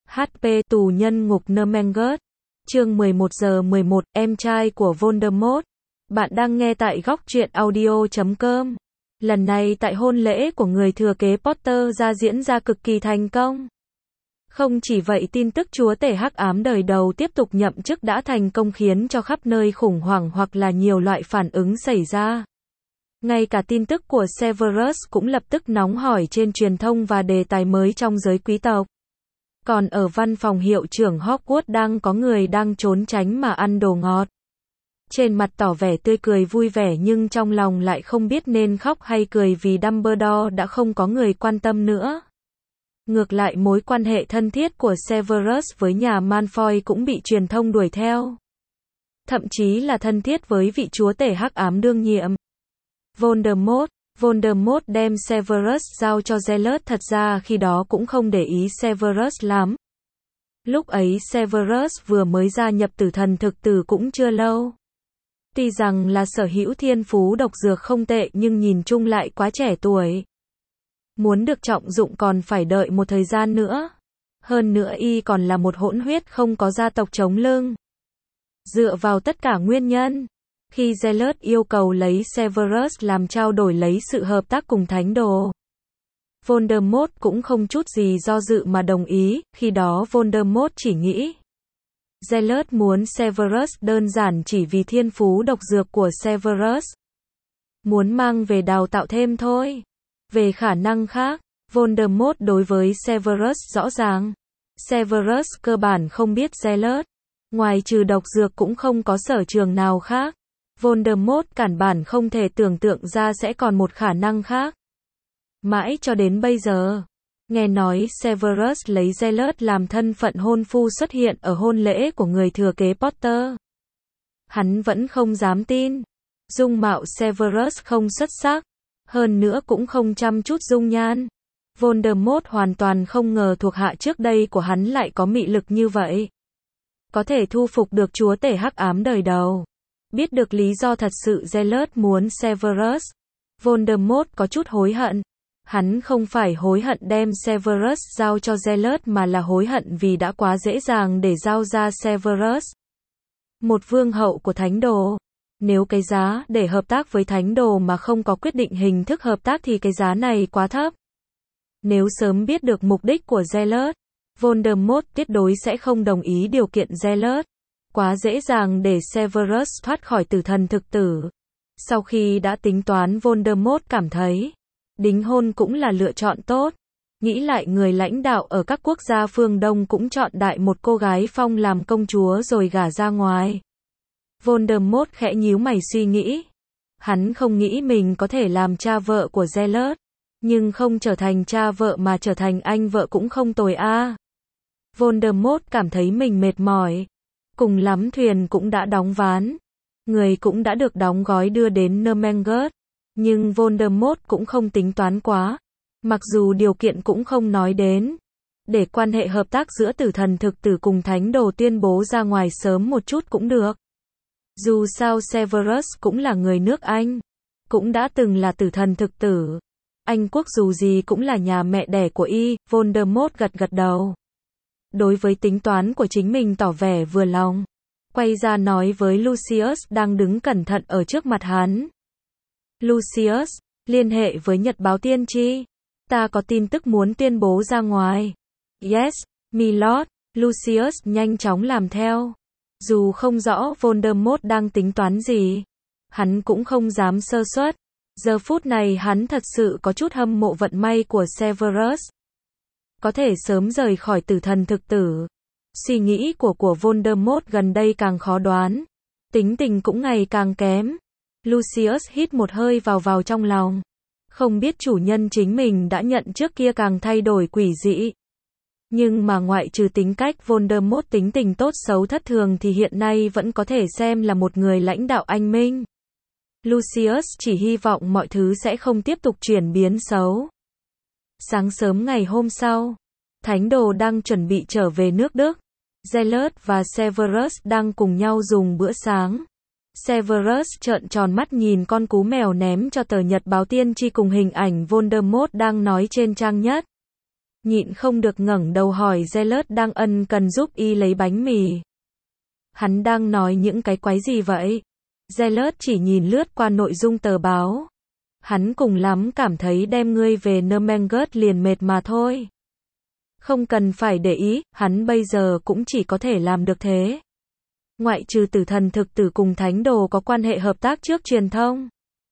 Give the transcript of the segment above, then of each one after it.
HP tù nhân ngục Nuremberg. Chương 11 giờ 11, em trai của Voldemort. Bạn đang nghe tại góc truyện audio.com. Lần này tại hôn lễ của người thừa kế Potter diễn ra cực kỳ thành công. Không chỉ vậy, tin tức chúa tể hắc ám đời đầu tiếp tục nhậm chức đã thành công khiến cho khắp nơi khủng hoảng hoặc là nhiều loại phản ứng xảy ra. Ngay cả tin tức của Severus cũng lập tức nóng hổi trên truyền thông và đề tài mới trong giới quý tộc. Còn ở văn phòng hiệu trưởng Hogwarts đang có người đang trốn tránh mà ăn đồ ngọt. Trên mặt tỏ vẻ tươi cười vui vẻ nhưng trong lòng lại không biết nên khóc hay cười vì Dumbledore đã không có người quan tâm nữa. Ngược lại, mối quan hệ thân thiết của Severus với nhà Malfoy cũng bị truyền thông đuổi theo. Thậm chí là thân thiết với vị chúa tể hắc ám đương nhiệm. Voldemort đem Severus giao cho Zealot, thật ra khi đó cũng không để ý Severus lắm. Lúc ấy Severus vừa mới gia nhập Tử Thần Thực Tử cũng chưa lâu. Tuy rằng là sở hữu thiên phú độc dược không tệ nhưng nhìn chung lại quá trẻ tuổi. Muốn được trọng dụng còn phải đợi một thời gian nữa. Hơn nữa y còn là một hỗn huyết không có gia tộc chống lưng. Dựa vào tất cả nguyên nhân, khi Zealot yêu cầu lấy Severus làm trao đổi lấy sự hợp tác cùng Thánh Đồ, Voldemort cũng không chút gì do dự mà đồng ý. Khi đó Voldemort chỉ nghĩ Zealot muốn Severus đơn giản chỉ vì thiên phú độc dược của Severus, muốn mang về đào tạo thêm thôi. Về khả năng khác, Voldemort đối với Severus rõ ràng. Severus cơ bản không biết Zealot, ngoài trừ độc dược cũng không có sở trường nào khác. Voldemort căn bản không thể tưởng tượng ra sẽ còn một khả năng khác. Mãi cho đến bây giờ, nghe nói Severus lấy Zealot làm thân phận hôn phu xuất hiện ở hôn lễ của người thừa kế Potter, hắn vẫn không dám tin. Dung mạo Severus không xuất sắc, hơn nữa cũng không chăm chút dung nhan. Voldemort hoàn toàn không ngờ thuộc hạ trước đây của hắn lại có mị lực như vậy, có thể thu phục được chúa tể hắc ám đời đầu. Biết được lý do thật sự Zealot muốn Severus, Voldemort có chút hối hận. Hắn không phải hối hận đem Severus giao cho Zealot mà là hối hận vì đã quá dễ dàng để giao ra Severus, một vương hậu của Thánh Đồ. Nếu cái giá để hợp tác với Thánh Đồ mà không có quyết định hình thức hợp tác thì cái giá này quá thấp. Nếu sớm biết được mục đích của Zealot, Voldemort tuyệt đối sẽ không đồng ý điều kiện Zealot. Quá dễ dàng để Severus thoát khỏi Tử Thần Thực Tử. Sau khi đã tính toán, Voldemort cảm thấy đính hôn cũng là lựa chọn tốt. Nghĩ lại, người lãnh đạo ở các quốc gia phương Đông cũng chọn đại một cô gái phong làm công chúa rồi gả ra ngoài. Voldemort khẽ nhíu mày suy nghĩ. Hắn không nghĩ mình có thể làm cha vợ của Zealot, nhưng không trở thành cha vợ mà trở thành anh vợ cũng không tồi a. Voldemort cảm thấy mình mệt mỏi. Cùng lắm thuyền cũng đã đóng ván, người cũng đã được đóng gói đưa đến Nuremberg. Nhưng Voldemort cũng không tính toán quá, mặc dù điều kiện cũng không nói đến. Để quan hệ hợp tác giữa Tử Thần Thực Tử cùng Thánh Đồ tuyên bố ra ngoài sớm một chút cũng được. Dù sao Severus cũng là người nước Anh, cũng đã từng là Tử Thần Thực Tử. Anh quốc dù gì cũng là nhà mẹ đẻ của y. Voldemort gật gật đầu. Đối với tính toán của chính mình tỏ vẻ vừa lòng. Quay ra nói với Lucius đang đứng cẩn thận ở trước mặt hắn. Lucius, liên hệ với Nhật báo tiên tri. Ta có tin tức muốn tuyên bố ra ngoài. Yes, milord. Lucius nhanh chóng làm theo. Dù không rõ Voldemort đang tính toán gì, hắn cũng không dám sơ suất. Giờ phút này hắn thật sự có chút hâm mộ vận may của Severus, có thể sớm rời khỏi Tử Thần Thực Tử. Suy nghĩ của Voldemort gần đây càng khó đoán, tính tình cũng ngày càng kém. Lucius hít một hơi vào trong lòng. Không biết chủ nhân chính mình đã nhận trước kia càng thay đổi quỷ dị. Nhưng mà ngoại trừ tính cách Voldemort tính tình tốt xấu thất thường thì hiện nay vẫn có thể xem là một người lãnh đạo anh minh. Lucius chỉ hy vọng mọi thứ sẽ không tiếp tục chuyển biến xấu. Sáng sớm ngày hôm sau, Thánh Đồ đang chuẩn bị trở về nước Đức. Zealot và Severus đang cùng nhau dùng bữa sáng. Severus trợn tròn mắt nhìn con cú mèo ném cho tờ nhật báo tiên tri cùng hình ảnh Voldemort đang nói trên trang nhất. nhịn không được ngẩng đầu hỏi Zealot đang ân cần giúp y lấy bánh mì. Hắn đang nói những cái quái gì vậy? Zealot chỉ nhìn lướt qua nội dung tờ báo. Hắn cùng lắm cảm thấy đem ngươi về Nomengus liền mệt mà thôi. Không cần phải để ý, hắn bây giờ cũng chỉ có thể làm được thế. Ngoại trừ tử thần thực tử cùng thánh đồ có quan hệ hợp tác trước truyền thông.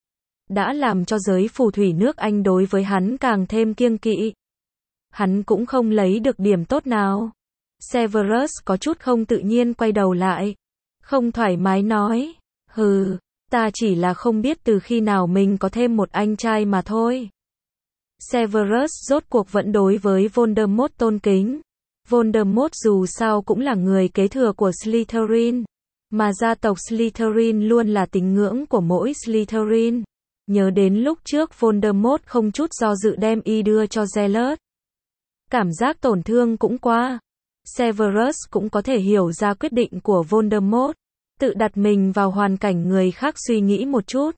Đã làm cho giới phù thủy nước Anh đối với hắn càng thêm kiêng kỵ. Hắn cũng không lấy được điểm tốt nào. Severus có chút không tự nhiên quay đầu lại. Không thoải mái nói. Hừ, ta chỉ là không biết từ khi nào mình có thêm một anh trai mà thôi. Severus rốt cuộc vẫn đối với Voldemort tôn kính. Voldemort dù sao cũng là người kế thừa của Slytherin. Mà gia tộc Slytherin luôn là tín ngưỡng của mỗi Slytherin. Nhớ đến lúc trước Voldemort không chút do dự đem y đưa cho Zealot. Cảm giác tổn thương cũng qua. Severus cũng có thể hiểu ra quyết định của Voldemort. Tự đặt mình vào hoàn cảnh người khác suy nghĩ một chút.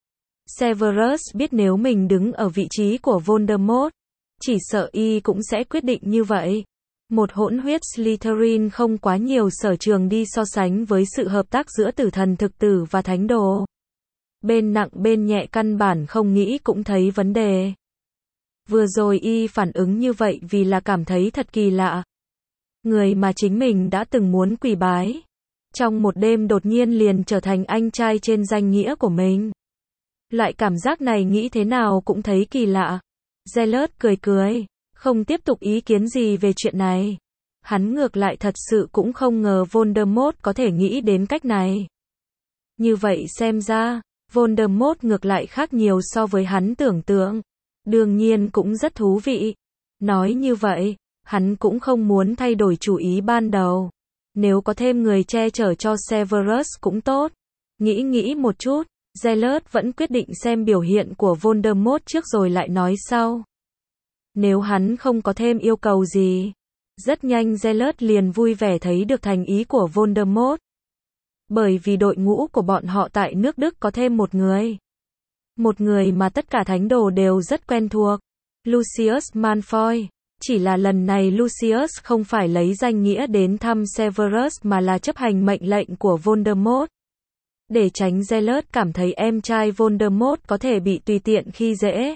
Severus biết nếu mình đứng ở vị trí của Voldemort, chỉ sợ y cũng sẽ quyết định như vậy. Một hỗn huyết Slytherin không quá nhiều sở trường đi so sánh với sự hợp tác giữa tử thần thực tử và thánh đồ. Bên nặng bên nhẹ căn bản không nghĩ cũng thấy vấn đề. Vừa rồi y phản ứng như vậy vì là cảm thấy thật kỳ lạ. Người mà chính mình đã từng muốn quỳ bái. Trong một đêm đột nhiên liền trở thành anh trai trên danh nghĩa của mình. Loại cảm giác này nghĩ thế nào cũng thấy kỳ lạ. Zealot cười cười, không tiếp tục ý kiến gì về chuyện này. Hắn ngược lại thật sự cũng không ngờ Voldemort có thể nghĩ đến cách này. Như vậy xem ra, Voldemort ngược lại khác nhiều so với hắn tưởng tượng. Đương nhiên cũng rất thú vị. Nói như vậy, hắn cũng không muốn thay đổi chủ ý ban đầu. Nếu có thêm người che chở cho Severus cũng tốt. Nghĩ một chút, Zealot vẫn quyết định xem biểu hiện của Voldemort trước rồi lại nói sau. Nếu hắn không có thêm yêu cầu gì, rất nhanh Zealot liền vui vẻ thấy được thành ý của Voldemort. Bởi vì đội ngũ của bọn họ tại nước Đức có thêm một người. Một người mà tất cả thánh đồ đều rất quen thuộc. Lucius Malfoy. Chỉ là lần này Lucius không phải lấy danh nghĩa đến thăm Severus mà là chấp hành mệnh lệnh của Voldemort. Để tránh Zealot cảm thấy em trai Voldemort có thể bị tùy tiện khi dễ.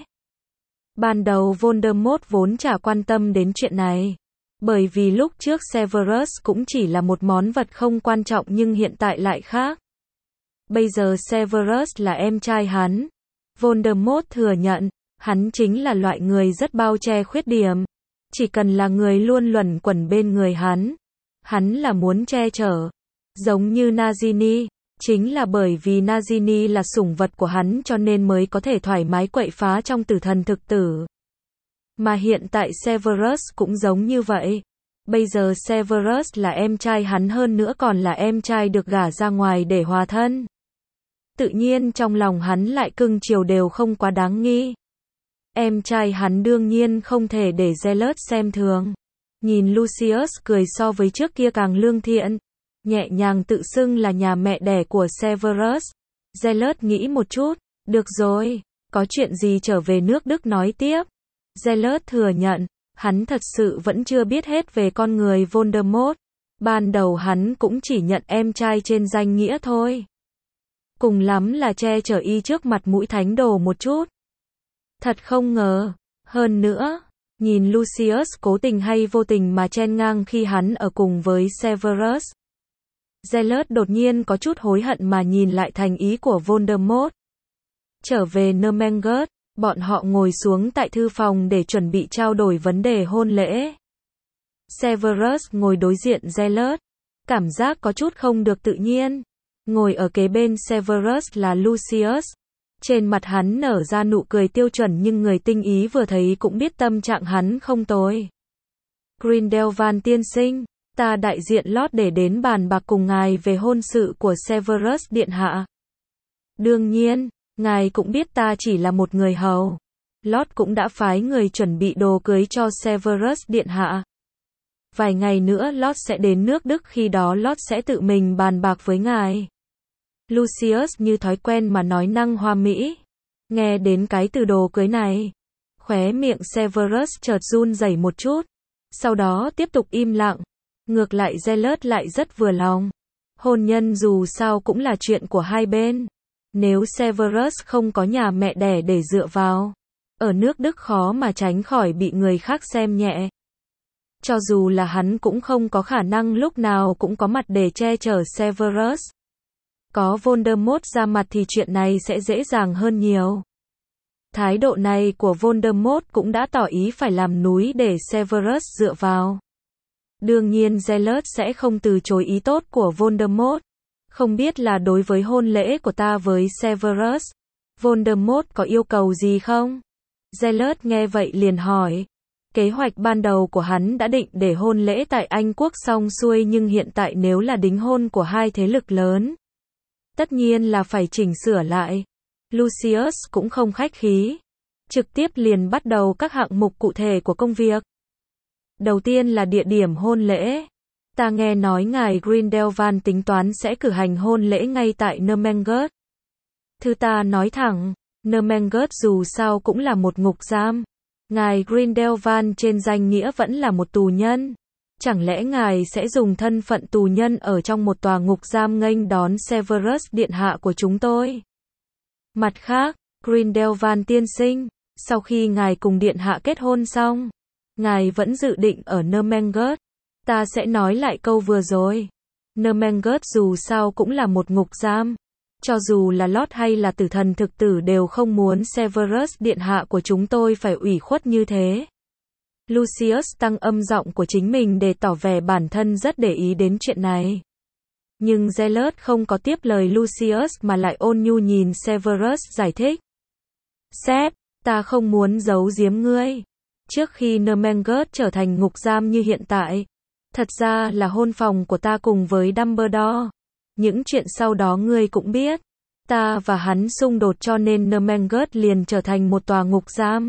Ban đầu Voldemort vốn chả quan tâm đến chuyện này. Bởi vì lúc trước Severus cũng chỉ là một món vật không quan trọng nhưng hiện tại lại khác. Bây giờ Severus là em trai hắn. Voldemort thừa nhận, hắn chính là loại người rất bao che khuyết điểm. Chỉ cần là người luôn luẩn quẩn bên người hắn là muốn che chở. Giống như Nagini, chính là bởi vì Nagini là sủng vật của hắn cho nên mới có thể thoải mái quậy phá trong tử thần thực tử. Mà hiện tại Severus cũng giống như vậy. Bây giờ Severus là em trai hắn hơn nữa còn là em trai được gả ra ngoài để hòa thân. Tự nhiên trong lòng hắn lại cưng chiều đều không quá đáng nghi. Em trai hắn đương nhiên không thể để Zealot xem thường. Nhìn Lucius cười so với trước kia càng lương thiện. Nhẹ nhàng tự xưng là nhà mẹ đẻ của Severus. Zealot nghĩ một chút. Được rồi, có chuyện gì trở về nước Đức nói tiếp. Zealot thừa nhận, hắn thật sự vẫn chưa biết hết về con người Voldemort. Ban đầu hắn cũng chỉ nhận em trai trên danh nghĩa thôi. Cùng lắm là che chở y trước mặt mũi thánh đồ một chút. Thật không ngờ. Hơn nữa, nhìn Lucius cố tình hay vô tình mà chen ngang khi hắn ở cùng với Severus. Zealot đột nhiên có chút hối hận mà nhìn lại thành ý của Voldemort. Trở về Nomengus, bọn họ ngồi xuống tại thư phòng để chuẩn bị trao đổi vấn đề hôn lễ. Severus ngồi đối diện Zealot, cảm giác có chút không được tự nhiên. Ngồi ở kế bên Severus là Lucius. Trên mặt hắn nở ra nụ cười tiêu chuẩn nhưng người tinh ý vừa thấy cũng biết tâm trạng hắn không tồi. Grindelwald tiên sinh, ta đại diện Lord để đến bàn bạc cùng ngài về hôn sự của Severus điện hạ. Đương nhiên, ngài cũng biết ta chỉ là một người hầu. Lord cũng đã phái người chuẩn bị đồ cưới cho Severus điện hạ. Vài ngày nữa Lord sẽ đến nước Đức, khi đó Lord sẽ tự mình bàn bạc với ngài. Lucius như thói quen mà nói năng hoa mỹ. Nghe đến cái từ đồ cưới này, Khóe miệng Severus chợt run rẩy một chút, sau đó tiếp tục im lặng. Ngược lại Zealot lại rất vừa lòng. Hôn nhân dù sao cũng là chuyện của hai bên. Nếu Severus không có nhà mẹ đẻ để dựa vào, ở nước Đức khó mà tránh khỏi bị người khác xem nhẹ. Cho dù là hắn cũng không có khả năng lúc nào cũng có mặt để che chở Severus. Có Voldemort ra mặt thì chuyện này sẽ dễ dàng hơn nhiều. Thái độ này của Voldemort cũng đã tỏ ý phải làm núi để Severus dựa vào. Đương nhiên Zealot sẽ không từ chối ý tốt của Voldemort. Không biết là đối với hôn lễ của ta với Severus, Voldemort có yêu cầu gì không? Zealot nghe vậy liền hỏi. Kế hoạch ban đầu của hắn đã định để hôn lễ tại Anh Quốc xong xuôi, nhưng hiện tại nếu là đính hôn của hai thế lực lớn, tất nhiên là phải chỉnh sửa lại. Lucius cũng không khách khí, trực tiếp liền bắt đầu các hạng mục cụ thể của công việc. Đầu tiên là địa điểm hôn lễ. Ta nghe nói ngài Grindelwald tính toán sẽ cử hành hôn lễ ngay tại Normangut. Thư ta nói thẳng, Normangut dù sao cũng là một ngục giam. Ngài Grindelwald trên danh nghĩa vẫn là một tù nhân. Chẳng lẽ ngài sẽ dùng thân phận tù nhân ở trong một tòa ngục giam nghênh đón Severus điện hạ của chúng tôi? Mặt khác, Grindelwald tiên sinh, sau khi ngài cùng điện hạ kết hôn xong, ngài vẫn dự định ở Normangut. Ta sẽ nói lại câu vừa rồi. Normangut dù sao cũng là một ngục giam. Cho dù là Lord hay là tử thần thực tử đều không muốn Severus điện hạ của chúng tôi phải ủy khuất như thế. Lucius tăng âm giọng của chính mình để tỏ vẻ bản thân rất để ý đến chuyện này. Nhưng Zealot không có tiếp lời Lucius mà lại ôn nhu nhìn Severus giải thích. Sếp, ta không muốn giấu giếm ngươi. Trước khi Normangut trở thành ngục giam như hiện tại, thật ra là hôn phòng của ta cùng với Dumbledore. Những chuyện sau đó ngươi cũng biết. Ta và hắn xung đột cho nên Normangut liền trở thành một tòa ngục giam.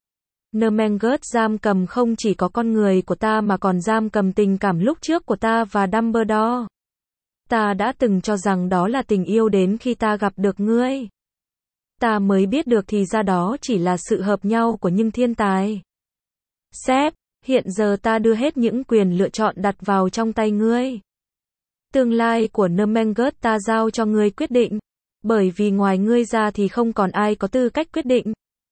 Normangut giam cầm không chỉ có con người của ta mà còn giam cầm tình cảm lúc trước của ta và Dumbledore. Ta đã từng cho rằng đó là tình yêu đến khi ta gặp được ngươi. Ta mới biết được thì ra đó chỉ là sự hợp nhau của những thiên tài. Sếp, hiện giờ ta đưa hết những quyền lựa chọn đặt vào trong tay ngươi. Tương lai của Normangut ta giao cho ngươi quyết định, bởi vì ngoài ngươi ra thì không còn ai có tư cách quyết định.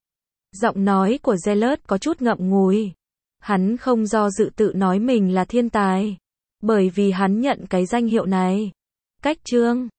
Giọng nói của Zealot có chút ngậm ngùi. Hắn không do dự tự nói mình là thiên tài, bởi vì hắn nhận cái danh hiệu này. Cách chương